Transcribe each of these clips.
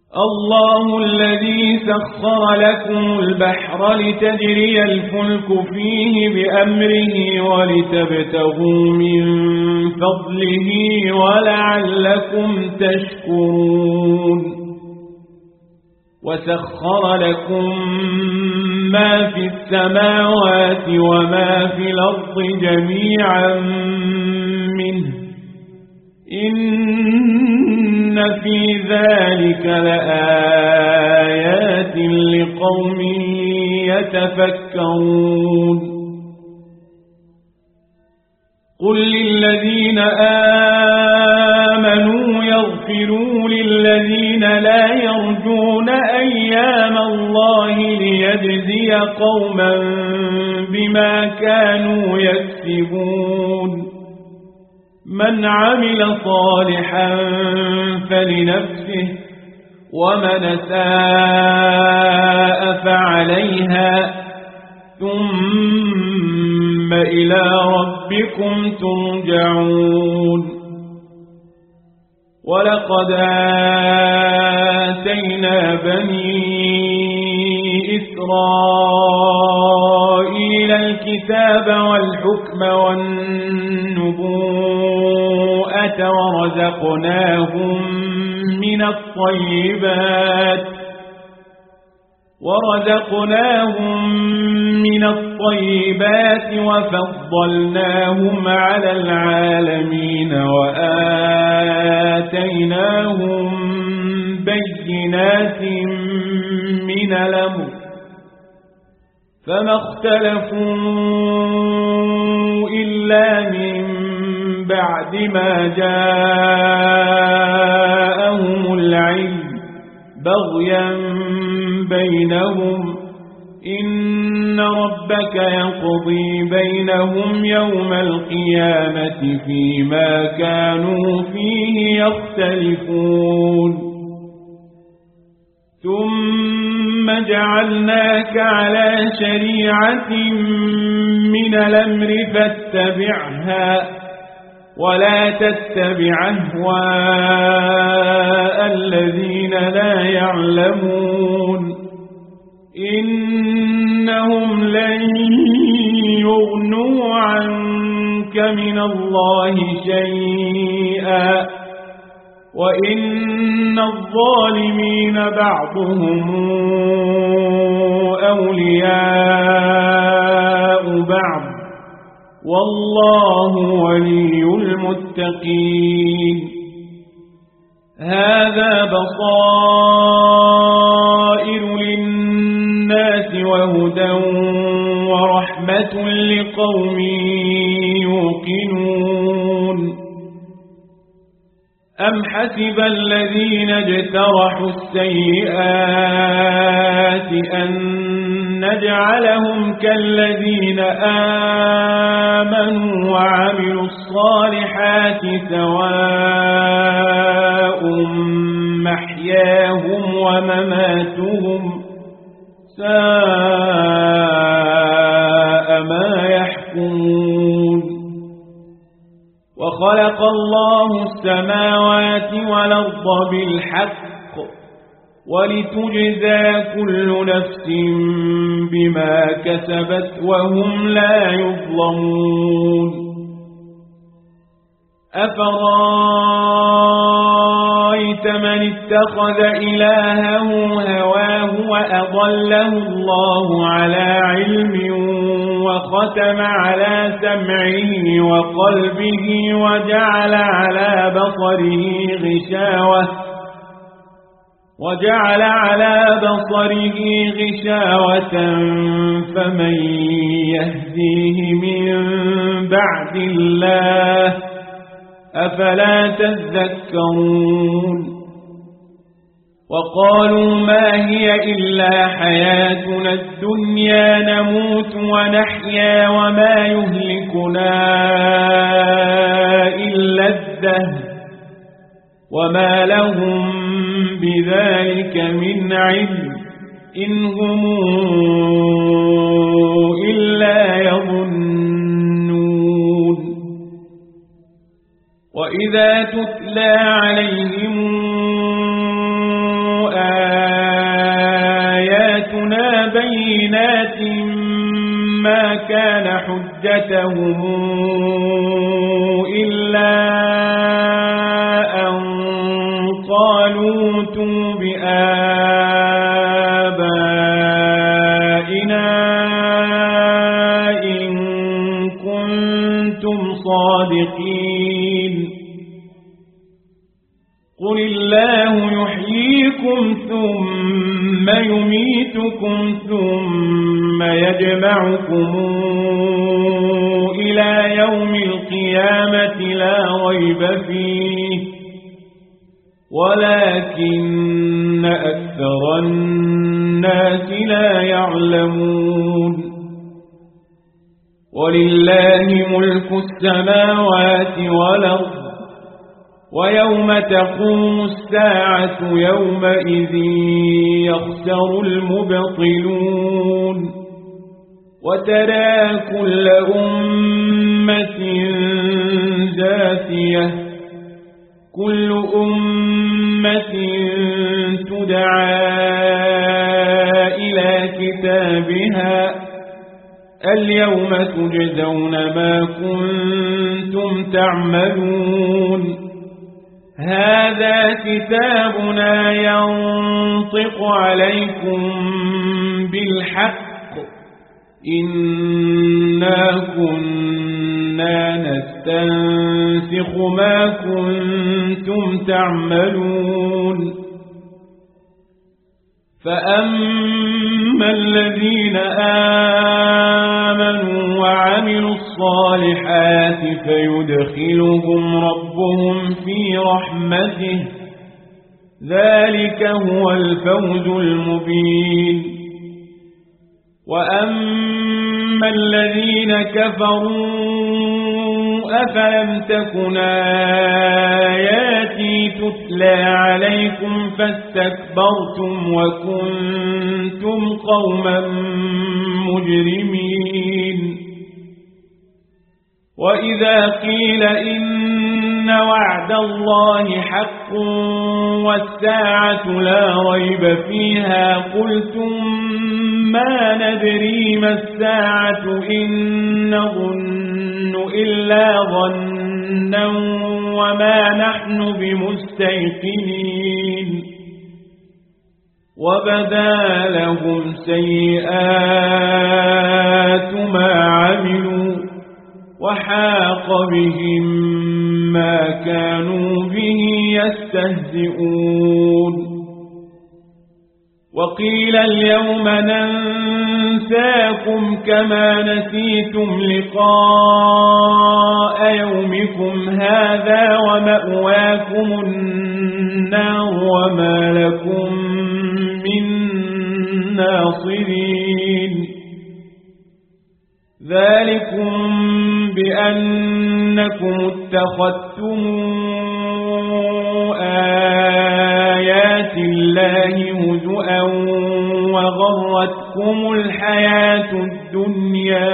الله الذي سخر لكم البحر لتجري الفلك فيه بأمره ولتبتغوا من فضله ولعلكم تشكرون وسخر لكم ما في السماوات وما في الأرض جميعا منه إن في ذلك لآيات لقوم يتفكرون قل للذين آمنوا يغفروا للذين لا يرجون أيام الله ليجزي قوما بما كانوا يكسبون من عمل صالحا فلنفسه ومن أساء فعليها ثم إلى ربكم ترجعون ولقد آتينا بني إسرائيل الكتاب والحكم والنبوءة ورزقناهم من الطيبات وفضلناهم على العالمين وآتيناهم بينات من الأمر فما اختلفوا إلا من بعد ما جاءهم العلم بغيا بينهم إن ربك يقضي بينهم يوم القيامة فيما كانوا فيه يختلفون ثم جعلناك على شريعة من الأمر فاتبعها ولا تتبع أهواء الذين لا يعلمون إنهم لن يغنوا عنك من الله شيئا وإن الظالمين بعضهم أولياء بعض والله ولي المتقين هذا بصائر للناس وهدى ورحمة لقوم يوقنون أم حسب الذين اجترحوا السيئات أن نجعلهم كالذين آمنوا وعملوا الصالحات سواء محياهم ومماتهم ساء ما يحكمون وخلق الله السماوات والأرض بالحق ولتجزى كل نفس بما كسبت وهم لا يظلمون أفرأيت من اتخذ إلهه هواه وأضله الله على علم وختم على سمعه وقلبه وجعل على بصره غشاوة فمن يهديه من بعد الله أفلا تذكرون وقالوا ما هي إلا حياتنا الدنيا نموت ونحيا وما يهلكنا إلا الدهر وما لهم بذلك من علم إن هم إلا يظنون وإذا تتلى عليهم بينات ما كان حجتهم إلا أن قالوا ائتوا بآبائنا إن كنتم صادقين قل الله يحييكم ثم يميتكم ثم يجمعكم إلى يوم القيامة لا ريب فيه ولكن أكثر الناس لا يعلمون ولله ملك السماوات والأرض ويوم تقوم الساعة يومئذ يخسر المبطلون وترى كل أمة جاثية كل أمة تدعى إلى كتابها اليوم تجزون ما كنتم تعملون هذا كتابنا ينطق عليكم بالحق إنا كنا نستنسخ ما كنتم تعملون فأما الذين آمنوا وعملوا الصالحات فيدخلهم ربهم في رحمته ذلك هو الفوز المبين وأما الذين كفروا أفلم تكن آياتي تتلى عليكم فاستكبرتم وكنتم قوما مجرمين وإذا قيل إن وعد الله حق والساعة لا ريب فيها قلتم ما ندري ما الساعة إن نظن إلا ظنا وما نحن بمستيقنين وبدا لهم سيئات ما عملوا وحاق بهم ما كانوا به يستهزئون وقيل اليوم ننساكم كما نسيتم لقاء يومكم هذا ومأواكم النار وما لكم من ناصرين ذلكم بأنكم اتخذتم آيات الله هزؤا وغرتكم الحياة الدنيا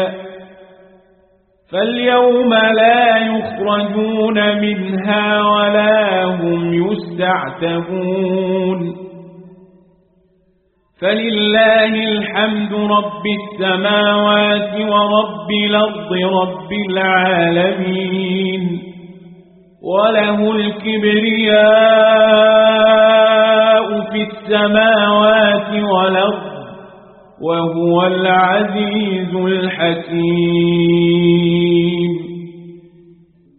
فاليوم لا يخرجون منها ولا هم يستعتبون فلله الحمد رب السماوات ورب الأرض رب العالمين وله الكبرياء في السماوات والأرض وهو العزيز الحكيم